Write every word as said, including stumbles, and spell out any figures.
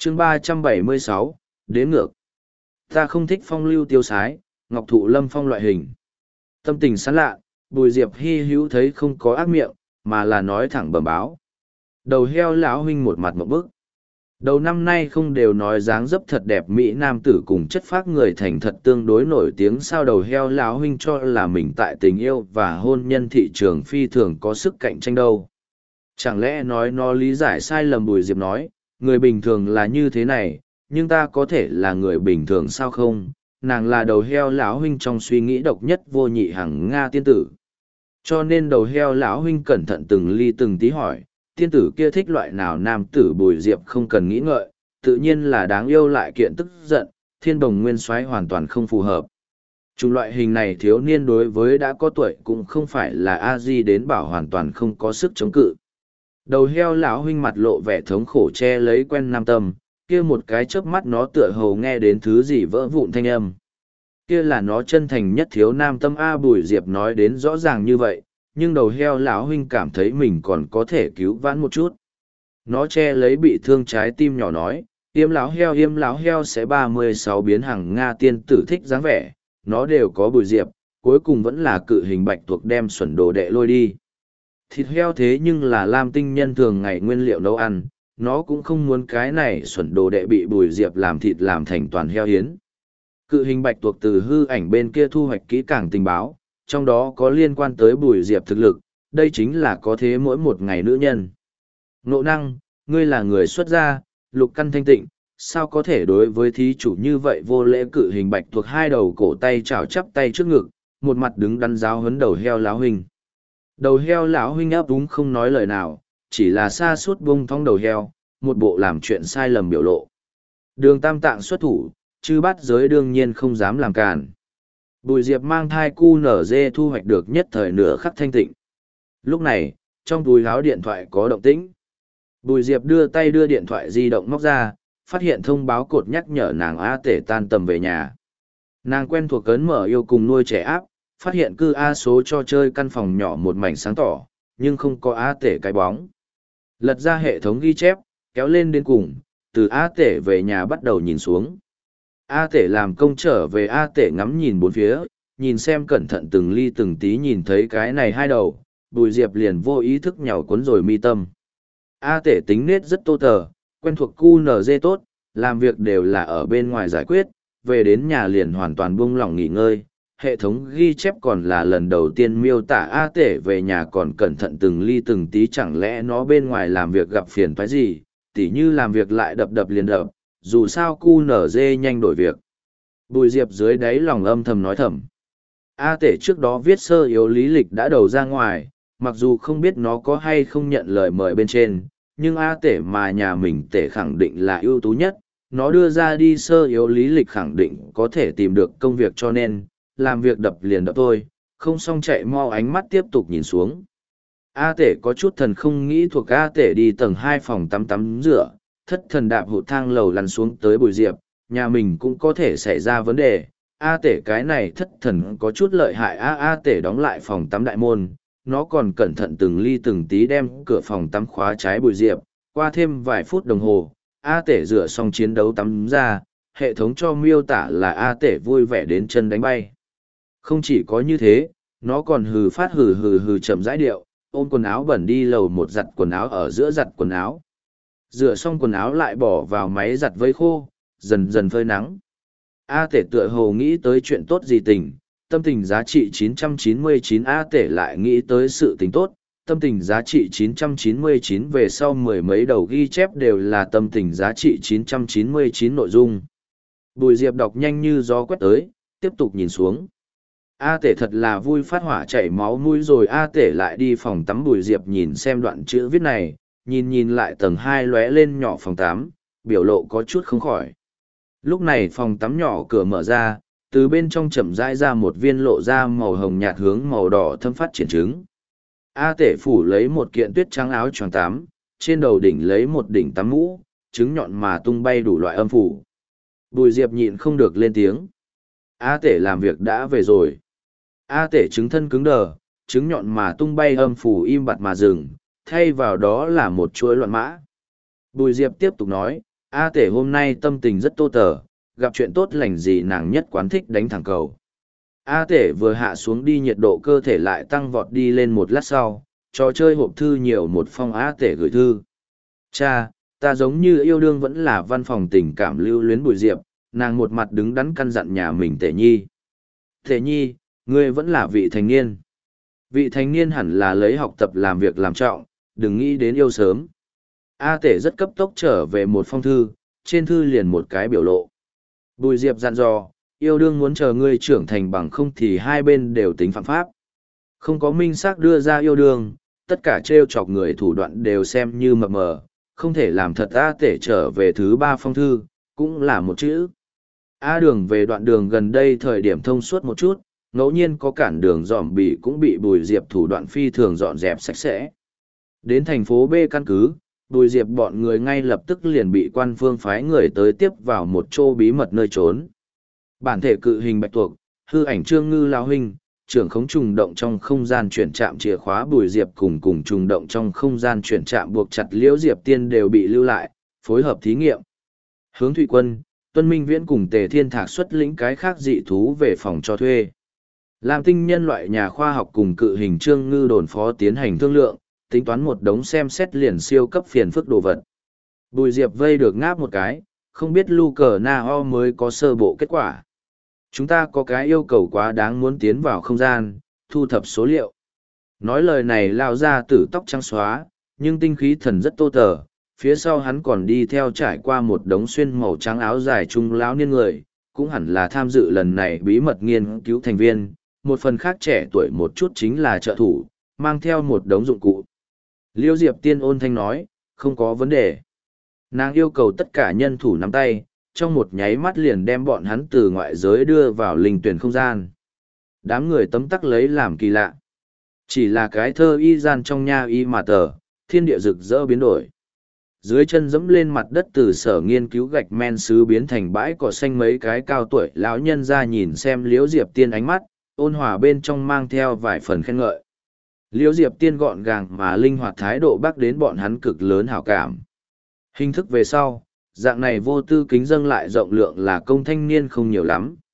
chương ba trăm bảy mươi sáu, đếm ngược. Ta không thích phong lưu tiêu sái, ngọc thụ lâm phong loại hình. Tâm tình sán lạ, Bùi Diệp hy hữu thấy không có ác miệng, mà là nói thẳng bẩm báo. Đầu heo lão huynh một mặt một bức. Đầu năm nay không đều nói dáng dấp thật đẹp mỹ nam tử cùng chất phác người thành thật tương đối nổi tiếng, sao đầu heo lão huynh cho là mình tại tình yêu và hôn nhân thị trường phi thường có sức cạnh tranh đâu. Chẳng lẽ nói nó lý giải sai lầm? Bùi Diệp nói, người bình thường là như thế này, nhưng ta có thể là người bình thường sao không? Nàng là đầu heo lão huynh trong suy nghĩ độc nhất vô nhị hằng Nga tiên tử. Cho nên đầu heo lão huynh cẩn thận từng ly từng tí hỏi, tiên tử kia thích loại nào? Nam tử Bùi Diệp không cần nghĩ ngợi, tự nhiên là đáng yêu lại kiện tức giận, thiên đồng nguyên soái hoàn toàn không phù hợp. Chủng loại hình này thiếu niên đối với đã có tuổi cũng không phải là a di đến bảo hoàn toàn không có sức chống cự. Đầu heo lão huynh mặt lộ vẻ thống khổ che lấy quen nam tâm, kia một cái chớp mắt nó tựa hồ nghe đến thứ gì vỡ vụn thanh âm. Kia là nó chân thành nhất thiếu nam tâm a. Bùi Diệp nói đến rõ ràng như vậy, nhưng đầu heo lão huynh cảm thấy mình còn có thể cứu vãn một chút. Nó che lấy bị thương trái tim nhỏ nói, yêm láo heo yêm láo heo sẽ ba mươi sáu biến hằng Nga tiên tử thích dáng vẻ, nó đều có Bùi Diệp, cuối cùng vẫn là cự hình bạch tuộc đem xuẩn đồ đệ lôi đi. Thịt heo thế nhưng là lam tinh nhân thường ngày nguyên liệu nấu ăn, nó cũng không muốn cái này xuẩn đồ đệ bị Bùi Diệp làm thịt làm thành toàn heo hiến. Cự hình bạch tuộc từ hư ảnh bên kia thu hoạch kỹ càng tình báo, trong đó có liên quan tới Bùi Diệp thực lực, đây chính là có thế mỗi một ngày nữ nhân. Ngộ năng, ngươi là người xuất gia, lục căn thanh tịnh, sao có thể đối với thí chủ như vậy? Vô lễ cự hình bạch tuộc hai đầu cổ tay chảo chắp tay trước ngực, một mặt đứng đắn giáo huấn đầu heo lão huynh. Đầu heo lão huynh áp úng không nói lời nào, chỉ là xa suốt bông thong đầu heo, một bộ làm chuyện sai lầm biểu lộ. Đường tam tạng xuất thủ, chư bát giới đương nhiên không dám làm càn. Bùi Diệp mang thai cu nở dê thu hoạch được nhất thời nửa khắc thanh tịnh. Lúc này, trong túi áo điện thoại có động tĩnh. Bùi Diệp đưa tay đưa điện thoại di động móc ra, phát hiện thông báo cột nhắc nhở nàng A Tể tan tầm về nhà. Nàng quen thuộc cấn mở yêu cùng nuôi trẻ áp, phát hiện cư A số cho chơi căn phòng nhỏ một mảnh sáng tỏ, nhưng không có A Tể cái bóng. Lật ra hệ thống ghi chép, kéo lên đến cùng, từ A Tể về nhà bắt đầu nhìn xuống. A Tể làm công trở về, A Tể ngắm nhìn bốn phía, nhìn xem cẩn thận từng ly từng tí, nhìn thấy cái này hai đầu, Bùi Diệp liền vô ý thức nhào cuốn rồi mi tâm. A Tể tính nết rất tô tờ, quen thuộc cu nở dê tốt, làm việc đều là ở bên ngoài giải quyết, về đến nhà liền hoàn toàn buông lỏng nghỉ ngơi. Hệ thống ghi chép còn là lần đầu tiên miêu tả A Tể về nhà còn cẩn thận từng ly từng tí, chẳng lẽ nó bên ngoài làm việc gặp phiền toái gì, tỉ như làm việc lại đập đập liền đập, dù sao cu nở dê nhanh đổi việc. Bùi Diệp dưới đáy lòng âm thầm nói thầm. A Tể trước đó viết sơ yếu lý lịch đã đầu ra ngoài, mặc dù không biết nó có hay không nhận lời mời bên trên, nhưng A Tể mà nhà mình Tể khẳng định là ưu tú nhất, nó đưa ra đi sơ yếu lý lịch khẳng định có thể tìm được công việc, cho nên làm việc đập liền đập thôi, không xong chạy mau ánh mắt tiếp tục nhìn xuống. A Tể có chút thần không nghĩ thuộc. A Tể đi tầng hai phòng tắm tắm rửa, thất thần đạp hụt thang lầu lăn xuống tới Bùi Diệp, nhà mình cũng có thể xảy ra vấn đề. A Tể cái này thất thần có chút lợi hại. A A Tể đóng lại phòng tắm đại môn, nó còn cẩn thận từng ly từng tí đem cửa phòng tắm khóa trái Bùi Diệp. Qua thêm vài phút đồng hồ, A Tể rửa xong chiến đấu tắm ra, hệ thống cho miêu tả là A Tể vui vẻ đến chân đánh bay. Không chỉ có như thế, nó còn hừ phát hừ hừ hừ chậm rãi điệu, ôm quần áo bẩn đi lầu một giặt quần áo, ở giữa giặt quần áo. Rửa xong quần áo lại bỏ vào máy giặt vây khô, dần dần phơi nắng. A Tể tựa hồ nghĩ tới chuyện tốt gì tình, tâm tình giá trị chín trăm chín mươi chín. A Tể lại nghĩ tới sự tình tốt, tâm tình giá trị chín trăm chín mươi chín. Về sau mười mấy đầu ghi chép đều là tâm tình giá trị chín trăm chín mươi chín nội dung. Bùi Diệp đọc nhanh như gió quét tới, tiếp tục nhìn xuống. A Tể thật là vui phát hỏa chảy máu mũi rồi. A Tể lại đi phòng tắm. Bùi Diệp nhìn xem đoạn chữ viết này, nhìn nhìn lại tầng hai lóe lên nhỏ phòng tắm, biểu lộ có chút không khỏi. Lúc này phòng tắm nhỏ cửa mở ra, từ bên trong chậm rãi ra một viên lộ ra màu hồng nhạt hướng màu đỏ thâm phát triển trứng. A Tể phủ lấy một kiện tuyết trắng áo choàng tắm, trên đầu đỉnh lấy một đỉnh tắm mũ, trứng nhọn mà tung bay đủ loại âm phủ. Bùi Diệp nhịn không được lên tiếng. A Tể làm việc đã về rồi. A Tể trứng thân cứng đờ, trứng nhọn mà tung bay âm phủ im bặt mà dừng, thay vào đó là một chuỗi loạn mã. Bùi Diệp tiếp tục nói, A tể hôm nay tâm tình rất tô tờ, gặp chuyện tốt lành gì nàng nhất quán thích đánh thẳng cầu. A tể vừa hạ xuống đi nhiệt độ cơ thể lại tăng vọt đi lên một lát sau, trò chơi hộp thư nhiều một phong A tể gửi thư. Cha, ta giống như yêu đương vẫn là văn phòng tình cảm lưu luyến Bùi Diệp, nàng một mặt đứng đắn căn dặn nhà mình Tể Nhi. Tể Nhi, ngươi vẫn là vị thành niên. Vị thành niên hẳn là lấy học tập làm việc làm trọng, đừng nghĩ đến yêu sớm. A Tể rất cấp tốc trở về một phong thư, trên thư liền một cái biểu lộ. Bùi Diệp dặn dò, yêu đương muốn chờ ngươi trưởng thành bằng không thì hai bên đều tính phạm pháp. Không có minh xác đưa ra yêu đương, tất cả trêu chọc người thủ đoạn đều xem như mập mờ, không thể làm thật. A Tể trở về thứ ba phong thư, cũng là một chữ. A đường về đoạn đường gần đây thời điểm thông suốt một chút, ngẫu nhiên có cản đường dòm bị cũng bị Bùi Diệp thủ đoạn phi thường dọn dẹp sạch sẽ. Đến thành phố B căn cứ, Bùi Diệp bọn người ngay lập tức liền bị quan phương phái người tới tiếp vào một chỗ bí mật nơi trốn. Bản thể cự hình bạch tuộc, hư ảnh Trương Ngư lão huynh, trưởng khống trùng động trong không gian chuyển chạm chìa khóa Bùi Diệp cùng cùng trùng động trong không gian chuyển chạm buộc chặt Liễu Diệp Tiên đều bị lưu lại, phối hợp thí nghiệm. Hướng Thụy Quân, Tuân Minh Viễn cùng Tề Thiên Thạc xuất lĩnh cái khác dị thú về phòng cho thuê. Lam Tinh nhân loại nhà khoa học cùng cự hình Trương Ngư đồn phó tiến hành thương lượng, tính toán một đống xem xét liền siêu cấp phiền phức đồ vật. Bùi Diệp vây được ngáp một cái, không biết Lu Cờ Na Ho mới có sơ bộ kết quả. Chúng ta có cái yêu cầu quá đáng muốn tiến vào không gian, thu thập số liệu. Nói lời này lao ra tử tóc trắng xóa, nhưng tinh khí thần rất tô tờ, phía sau hắn còn đi theo trải qua một đống xuyên màu trắng áo dài trung lão niên người, cũng hẳn là tham dự lần này bí mật nghiên cứu thành viên, một phần khác trẻ tuổi một chút chính là trợ thủ, mang theo một đống dụng cụ. Liêu Diệp Tiên ôn thanh nói, không có vấn đề. Nàng yêu cầu tất cả nhân thủ nắm tay, trong một nháy mắt liền đem bọn hắn từ ngoại giới đưa vào linh tuyển không gian. Đám người tấm tắc lấy làm kỳ lạ. Chỉ là cái thơ y gian trong nha y mà tờ, thiên địa rực rỡ biến đổi. Dưới chân dẫm lên mặt đất từ sở nghiên cứu gạch men sứ biến thành bãi cỏ xanh, mấy cái cao tuổi lão nhân ra nhìn xem Liễu Diệp Tiên ánh mắt, ôn hòa bên trong mang theo vài phần khen ngợi. Liễu Diệp Tiên gọn gàng mà linh hoạt thái độ bác đến bọn hắn cực lớn hảo cảm. Hình thức về sau, dạng này vô tư kính dâng lại rộng lượng là công thanh niên không nhiều lắm,